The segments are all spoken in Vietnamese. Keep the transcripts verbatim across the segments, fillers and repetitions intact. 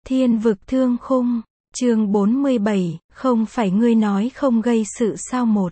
Thiên vực thương khung, chương bốn mươi bảy, không phải ngươi nói không gây sự sao một.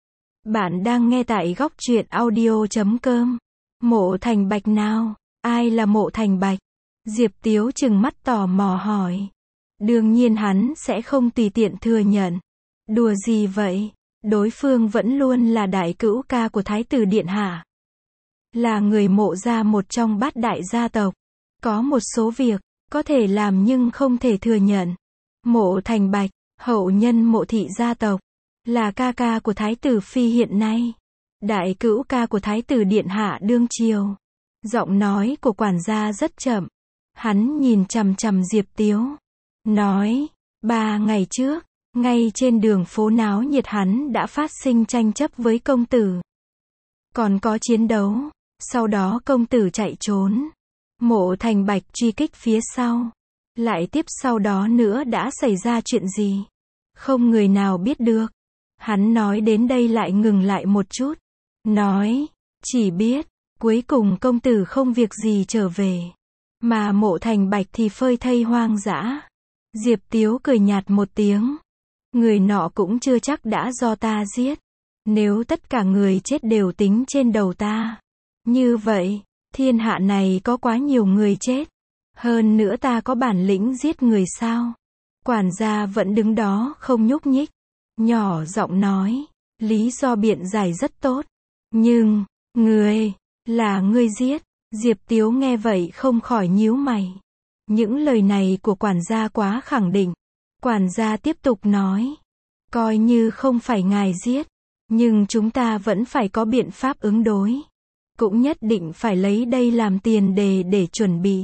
Bạn đang nghe tại góc truyện audio chấm com. Mộ Thành Bạch nào? Ai là Mộ Thành Bạch? Diệp Tiếu trừng mắt tò mò hỏi. Đương nhiên hắn sẽ không tùy tiện thừa nhận. Đùa gì vậy? Đối phương vẫn luôn là đại cữu ca của Thái tử Điện Hạ. Là người Mộ gia một trong bát đại gia tộc. Có một số việc có thể làm nhưng không thể thừa nhận. Mộ Thành Bạch, hậu nhân Mộ thị gia tộc, là ca ca của Thái tử Phi hiện nay. Đại cữu ca của Thái tử Điện Hạ đương triều. Giọng nói của quản gia rất chậm. Hắn nhìn chằm chằm Diệp Tiếu. Nói, ba ngày trước, ngay trên đường phố náo nhiệt hắn đã phát sinh tranh chấp với công tử. Còn có chiến đấu, sau đó công tử chạy trốn. Mộ Thành Bạch truy kích phía sau. Lại tiếp sau đó nữa đã xảy ra chuyện gì? Không người nào biết được. Hắn nói đến đây lại ngừng lại một chút. Nói, chỉ biết, cuối cùng công tử không việc gì trở về. Mà Mộ Thành Bạch thì phơi thây hoang dã. Diệp Tiếu cười nhạt một tiếng. Người nọ cũng chưa chắc đã do ta giết. Nếu tất cả người chết đều tính trên đầu ta. Như vậy, thiên hạ này có quá nhiều người chết. Hơn nữa ta có bản lĩnh giết người sao? Quản gia vẫn đứng đó không nhúc nhích. Nhỏ giọng nói, lý do biện giải rất tốt. Nhưng, người, là ngươi giết. Diệp Tiếu nghe vậy không khỏi nhíu mày. Những lời này của quản gia quá khẳng định. Quản gia tiếp tục nói, coi như không phải ngài giết, nhưng chúng ta vẫn phải có biện pháp ứng đối. Cũng nhất định phải lấy đây làm tiền đề để chuẩn bị.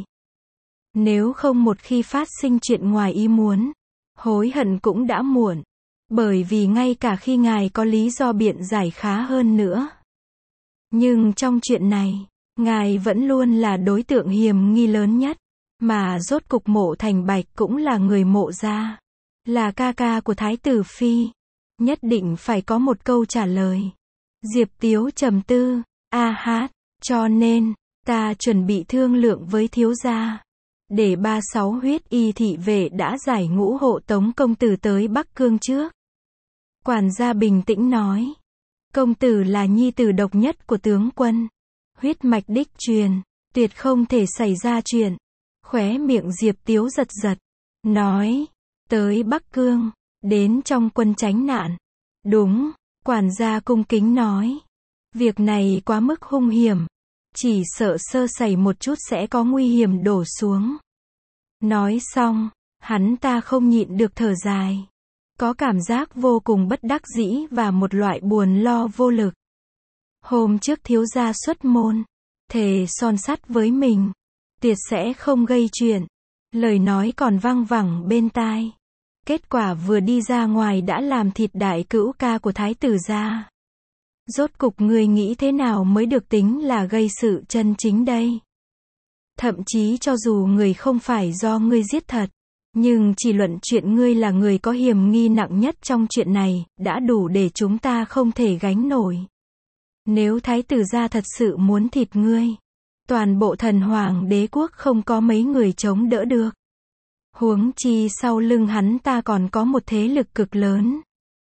Nếu không một khi phát sinh chuyện ngoài ý muốn, hối hận cũng đã muộn. Bởi vì ngay cả khi ngài có lý do biện giải khá hơn nữa. Nhưng trong chuyện này, ngài vẫn luôn là đối tượng hiềm nghi lớn nhất. Mà rốt cục Mộ Thành Bạch cũng là người Mộ gia. Là ca ca của Thái tử Phi. Nhất định phải có một câu trả lời. Diệp Tiếu trầm tư, a hát, cho nên, ta chuẩn bị thương lượng với thiếu gia. Để ba sáu huyết y thị vệ đã giải ngũ hộ tống công tử tới Bắc Cương trước. Quản gia bình tĩnh nói. Công tử là nhi tử độc nhất của tướng quân. Huyết mạch đích truyền, tuyệt không thể xảy ra chuyện. Khóe miệng Diệp Tiếu giật giật. Nói, tới Bắc Cương, đến trong quân tránh nạn. Đúng, quản gia cung kính nói. Việc này quá mức hung hiểm. Chỉ sợ sơ sẩy một chút sẽ có nguy hiểm đổ xuống. Nói xong, hắn ta không nhịn được thở dài. Có cảm giác vô cùng bất đắc dĩ và một loại buồn lo vô lực. Hôm trước thiếu gia xuất môn, thề son sắt với mình. Tuyệt sẽ không gây chuyện. Lời nói còn văng vẳng bên tai. Kết quả vừa đi ra ngoài đã làm thịt đại cữu ca của Thái tử gia. Rốt cục ngươi nghĩ thế nào mới được tính là gây sự chân chính đây? Thậm chí cho dù người không phải do ngươi giết thật, nhưng chỉ luận chuyện ngươi là người có hiểm nghi nặng nhất trong chuyện này, đã đủ để chúng ta không thể gánh nổi. Nếu Thái tử gia thật sự muốn thịt ngươi, toàn bộ thần hoàng đế quốc không có mấy người chống đỡ được. Huống chi sau lưng hắn ta còn có một thế lực cực lớn.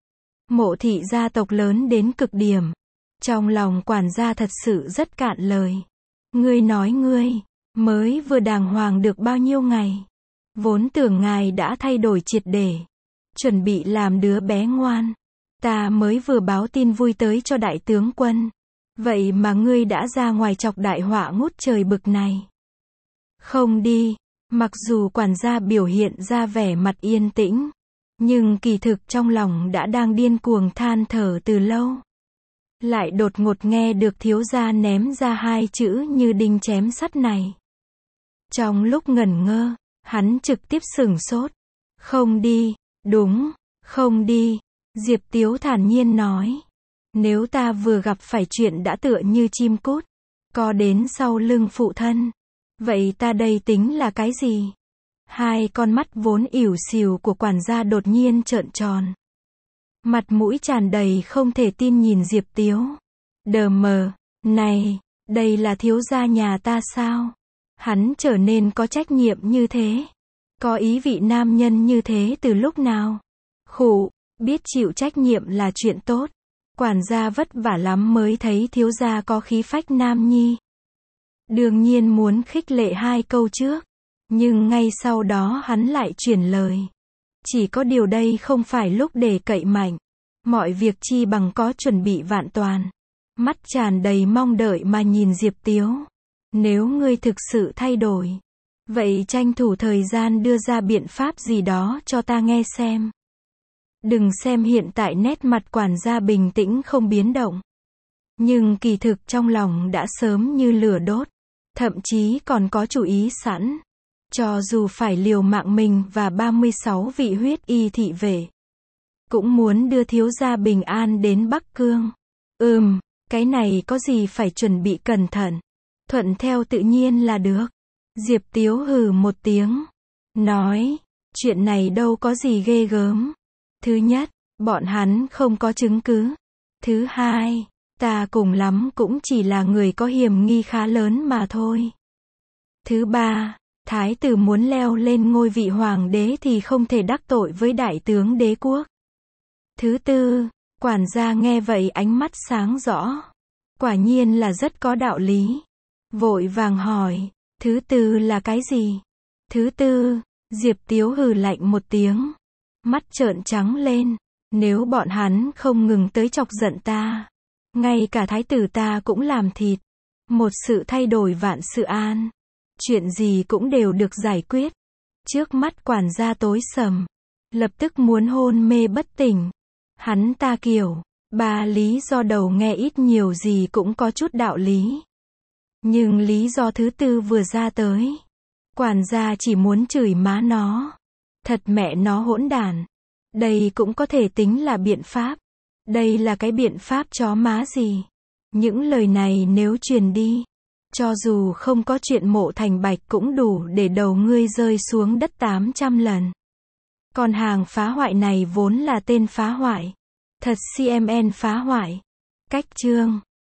Mộ thị gia tộc lớn đến cực điểm. Trong lòng quản gia thật sự rất cạn lời. Ngươi nói ngươi, mới vừa đàng hoàng được bao nhiêu ngày. Vốn tưởng ngài đã thay đổi triệt để. Chuẩn bị làm đứa bé ngoan. Ta mới vừa báo tin vui tới cho đại tướng quân. Vậy mà ngươi đã ra ngoài chọc đại họa ngút trời bực này. Không đi. Mặc dù quản gia biểu hiện ra vẻ mặt yên tĩnh, nhưng kỳ thực trong lòng đã đang điên cuồng than thở từ lâu. Lại đột ngột nghe được thiếu gia ném ra hai chữ như đinh chém sắt này. Trong lúc ngẩn ngơ, hắn trực tiếp sửng sốt. Không đi, đúng, không đi. Diệp Tiếu thản nhiên nói. Nếu ta vừa gặp phải chuyện đã tựa như chim cút, co đến sau lưng phụ thân. Vậy ta đây tính là cái gì? Hai con mắt vốn ỉu xìu của quản gia đột nhiên trợn tròn. Mặt mũi tràn đầy không thể tin nhìn Diệp Tiếu. Đờ mờ, này, đây là thiếu gia nhà ta sao? Hắn trở nên có trách nhiệm như thế. Có ý vị nam nhân như thế từ lúc nào? Khụ, biết chịu trách nhiệm là chuyện tốt. Quản gia vất vả lắm mới thấy thiếu gia có khí phách nam nhi. Đương nhiên muốn khích lệ hai câu trước. Nhưng ngay sau đó hắn lại chuyển lời. Chỉ có điều đây không phải lúc để cậy mạnh. Mọi việc chi bằng có chuẩn bị vạn toàn. Mắt tràn đầy mong đợi mà nhìn Diệp Tiếu. Nếu ngươi thực sự thay đổi, vậy tranh thủ thời gian đưa ra biện pháp gì đó cho ta nghe xem. Đừng xem hiện tại nét mặt quản gia bình tĩnh không biến động. Nhưng kỳ thực trong lòng đã sớm như lửa đốt. Thậm chí còn có chủ ý sẵn. Cho dù phải liều mạng mình và ba mươi sáu vị huyết y thị vệ, cũng muốn đưa thiếu gia bình an đến Bắc Cương. Ừm, cái này có gì phải chuẩn bị cẩn thận. Thuận theo tự nhiên là được. Diệp Tiếu hừ một tiếng. Nói, chuyện này đâu có gì ghê gớm. Thứ nhất, bọn hắn không có chứng cứ. Thứ hai, ta cùng lắm cũng chỉ là người có hiểm nghi khá lớn mà thôi. Thứ ba, thái tử muốn leo lên ngôi vị hoàng đế thì không thể đắc tội với đại tướng đế quốc. Thứ tư, quản gia nghe vậy ánh mắt sáng rõ. Quả nhiên là rất có đạo lý. Vội vàng hỏi, thứ tư là cái gì? Thứ tư, Diệp Tiếu hừ lạnh một tiếng. Mắt trợn trắng lên. Nếu bọn hắn không ngừng tới chọc giận ta, ngay cả thái tử ta cũng làm thịt. Một sự thay đổi vạn sự an. Chuyện gì cũng đều được giải quyết. Trước mắt quản gia tối sầm. Lập tức muốn hôn mê bất tỉnh. Hắn ta kiểu, ba lý do đầu nghe ít nhiều gì cũng có chút đạo lý. Nhưng lý do thứ tư vừa ra tới. Quản gia chỉ muốn chửi má nó. Thật mẹ nó hỗn đản. Đây cũng có thể tính là biện pháp. Đây là cái biện pháp chó má gì? Những lời này nếu truyền đi, cho dù không có chuyện Mộ Thành Bạch cũng đủ để đầu ngươi rơi xuống đất tám trăm lần. Còn hàng phá hoại này vốn là tên phá hoại. Thật xê em en phá hoại. Cách chương